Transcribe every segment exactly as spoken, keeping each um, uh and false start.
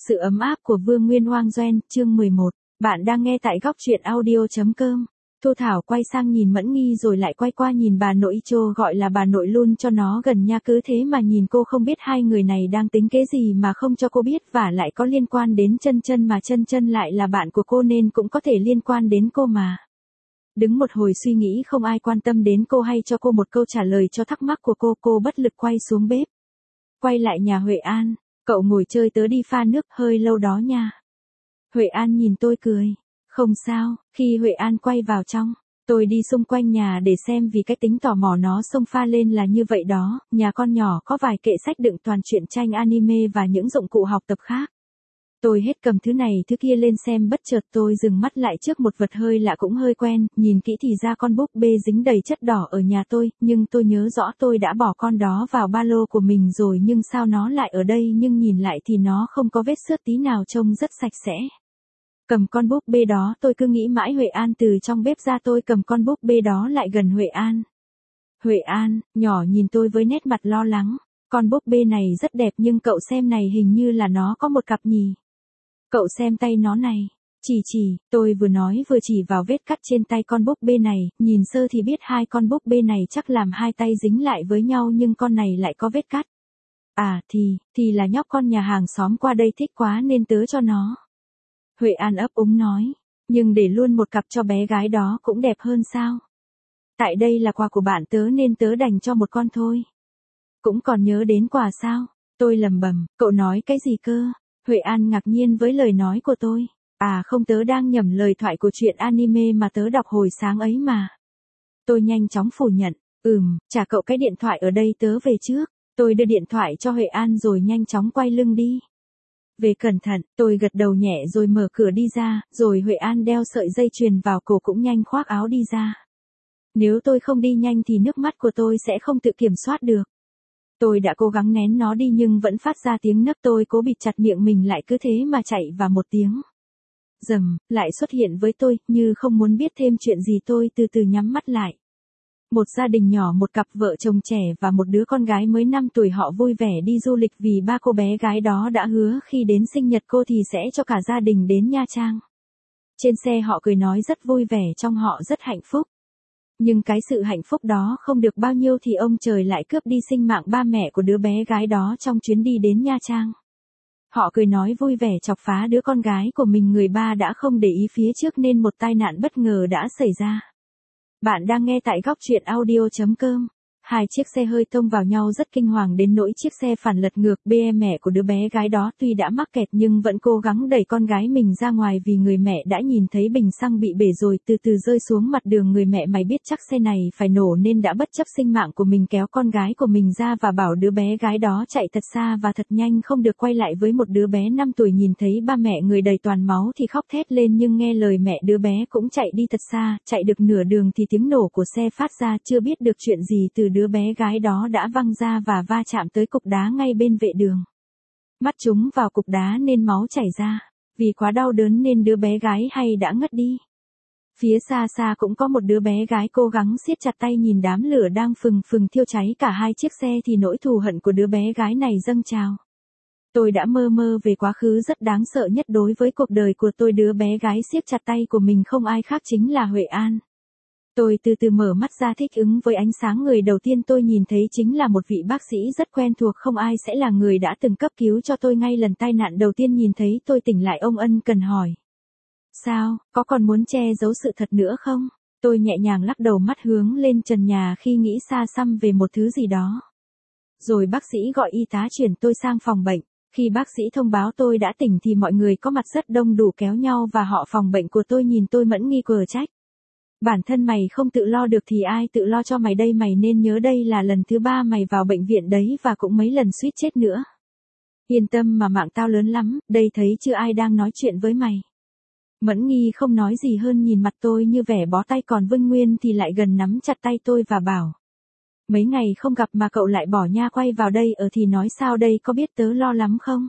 Sự ấm áp của Vương Nguyên Oang Doen, chương mười một. Bạn đang nghe tại góc truyện audio.com. Thu Thảo quay sang nhìn Mẫn Nghi rồi lại quay qua nhìn bà nội Chô, gọi là bà nội luôn cho nó gần nha, cứ thế mà nhìn cô không biết hai người này đang tính kế gì mà không cho cô biết, và lại có liên quan đến Chân Chân mà Chân Chân lại là bạn của cô nên cũng có thể liên quan đến cô mà. Đứng một hồi suy nghĩ không ai quan tâm đến cô hay cho cô một câu trả lời cho thắc mắc của cô, cô bất lực quay xuống bếp. Quay lại nhà Huệ An, cậu ngồi chơi tớ đi pha nước hơi lâu đó nha. Huệ An nhìn tôi cười. Không sao, khi Huệ An quay vào trong, tôi đi xung quanh nhà để xem vì cái tính tò mò nó xông pha lên là như vậy đó, nhà con nhỏ có vài kệ sách đựng toàn truyện tranh anime và những dụng cụ học tập khác. Tôi hết cầm thứ này thứ kia lên xem, bất chợt tôi dừng mắt lại trước một vật hơi lạ cũng hơi quen, nhìn kỹ thì ra con búp bê dính đầy chất đỏ ở nhà tôi, nhưng tôi nhớ rõ tôi đã bỏ con đó vào ba lô của mình rồi, nhưng sao nó lại ở đây, nhưng nhìn lại thì nó không có vết xước tí nào, trông rất sạch sẽ. Cầm con búp bê đó tôi cứ nghĩ mãi Huệ An từ trong bếp ra, tôi cầm con búp bê đó lại gần Huệ An. Huệ An, nhỏ nhìn tôi với nét mặt lo lắng, con búp bê này rất đẹp nhưng cậu xem này, hình như là nó có một cặp nhỉ. Cậu xem tay nó này. Chỉ chỉ, tôi vừa nói vừa chỉ vào vết cắt trên tay con búp bê này, nhìn sơ thì biết hai con búp bê này chắc làm hai tay dính lại với nhau, nhưng con này lại có vết cắt. À thì, thì là nhóc con nhà hàng xóm qua đây thích quá nên tớ cho nó. Huệ An ấp úng nói, nhưng để luôn một cặp cho bé gái đó cũng đẹp hơn sao? Tại đây là quà của bạn tớ nên tớ đành cho một con thôi. Cũng còn nhớ đến quà sao? Tôi lẩm bẩm, cậu nói cái gì cơ? Huệ An ngạc nhiên với lời nói của tôi. À không, tớ đang nhẩm lời thoại của truyện anime mà tớ đọc hồi sáng ấy mà. Tôi nhanh chóng phủ nhận, ừm, trả cậu cái điện thoại ở đây, tớ về trước. Tôi đưa điện thoại cho Huệ An rồi nhanh chóng quay lưng đi. Về cẩn thận, tôi gật đầu nhẹ rồi mở cửa đi ra, rồi Huệ An đeo sợi dây chuyền vào cổ cũng nhanh khoác áo đi ra. Nếu tôi không đi nhanh thì nước mắt của tôi sẽ không tự kiểm soát được. Tôi đã cố gắng nén nó đi nhưng vẫn phát ra tiếng nấc, tôi cố bịt chặt miệng mình lại, cứ thế mà chạy và một tiếng rầm lại xuất hiện với tôi, như không muốn biết thêm chuyện gì. Tôi từ từ nhắm mắt lại. Một gia đình nhỏ, một cặp vợ chồng trẻ và một đứa con gái mới năm tuổi, họ vui vẻ đi du lịch vì ba cô bé gái đó đã hứa khi đến sinh nhật cô thì sẽ cho cả gia đình đến Nha Trang. Trên xe họ cười nói rất vui vẻ, trong họ rất hạnh phúc. Nhưng cái sự hạnh phúc đó không được bao nhiêu thì ông trời lại cướp đi sinh mạng ba mẹ của đứa bé gái đó trong chuyến đi đến Nha Trang. Họ cười nói vui vẻ chọc phá đứa con gái của mình, người ba đã không để ý phía trước nên một tai nạn bất ngờ đã xảy ra. Bạn đang nghe tại góc truyện audio.com. Hai chiếc xe hơi tông vào nhau rất kinh hoàng đến nỗi chiếc xe phản lật ngược. Bê mẹ của đứa bé gái đó tuy đã mắc kẹt nhưng vẫn cố gắng đẩy con gái mình ra ngoài, vì người mẹ đã nhìn thấy bình xăng bị bể rồi từ từ rơi xuống mặt đường. Người mẹ mày biết chắc xe này phải nổ nên đã bất chấp sinh mạng của mình kéo con gái của mình ra và bảo đứa bé gái đó chạy thật xa và thật nhanh, không được quay lại với một đứa bé năm tuổi nhìn thấy ba mẹ người đầy toàn máu thì khóc thét lên, nhưng nghe lời mẹ đứa bé cũng chạy đi thật xa. Chạy được nửa đường thì tiếng nổ của xe phát ra, chưa biết được chuyện gì từ đứa bé gái đó đã văng ra và va chạm tới cục đá ngay bên vệ đường. Mắt trúng vào cục đá nên máu chảy ra. Vì quá đau đớn nên đứa bé gái hay đã ngất đi. Phía xa xa cũng có một đứa bé gái cố gắng siết chặt tay nhìn đám lửa đang phừng phừng thiêu cháy cả hai chiếc xe thì nỗi thù hận của đứa bé gái này dâng trào. Tôi đã mơ mơ về quá khứ rất đáng sợ nhất đối với cuộc đời của tôi. Đứa bé gái siết chặt tay của mình không ai khác chính là Huệ An. Tôi từ từ mở mắt ra, thích ứng với ánh sáng. Người đầu tiên tôi nhìn thấy chính là một vị bác sĩ rất quen thuộc, không ai sẽ là người đã từng cấp cứu cho tôi ngay lần tai nạn đầu tiên. Nhìn thấy tôi tỉnh lại, ông ân cần hỏi. Sao, có còn muốn che giấu sự thật nữa không? Tôi nhẹ nhàng lắc đầu, mắt hướng lên trần nhà khi nghĩ xa xăm về một thứ gì đó. Rồi bác sĩ gọi y tá chuyển tôi sang phòng bệnh. Khi bác sĩ thông báo tôi đã tỉnh thì mọi người có mặt rất đông đủ kéo nhau và họ phòng bệnh của tôi. Nhìn tôi Mẫn Nghi cờ trách. Bản thân mày không tự lo được thì ai tự lo cho mày đây, mày nên nhớ đây là lần thứ ba mày vào bệnh viện đấy và cũng mấy lần suýt chết nữa. Yên tâm mà, mạng tao lớn lắm, đây thấy chưa, ai đang nói chuyện với mày. Mẫn Nghi không nói gì hơn, nhìn mặt tôi như vẻ bó tay, còn Vinh Nguyên thì lại gần nắm chặt tay tôi và bảo. Mấy ngày không gặp mà cậu lại bỏ nha quay vào đây ở thì nói sao đây, có biết tớ lo lắm không?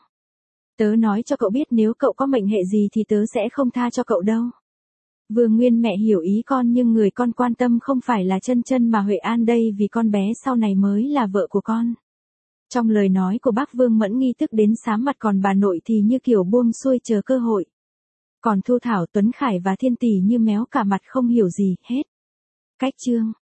Tớ nói cho cậu biết nếu cậu có mệnh hệ gì thì tớ sẽ không tha cho cậu đâu. Vương Nguyên, mẹ hiểu ý con nhưng người con quan tâm không phải là Chân Chân mà Huệ An đây, vì con bé sau này mới là vợ của con. Trong lời nói của bác Vương Mẫn Nghi tức đến xám mặt, còn bà nội thì như kiểu buông xuôi chờ cơ hội. Còn Thu Thảo, Tuấn Khải và Thiên Tỷ như méo cả mặt không hiểu gì hết. Cách chương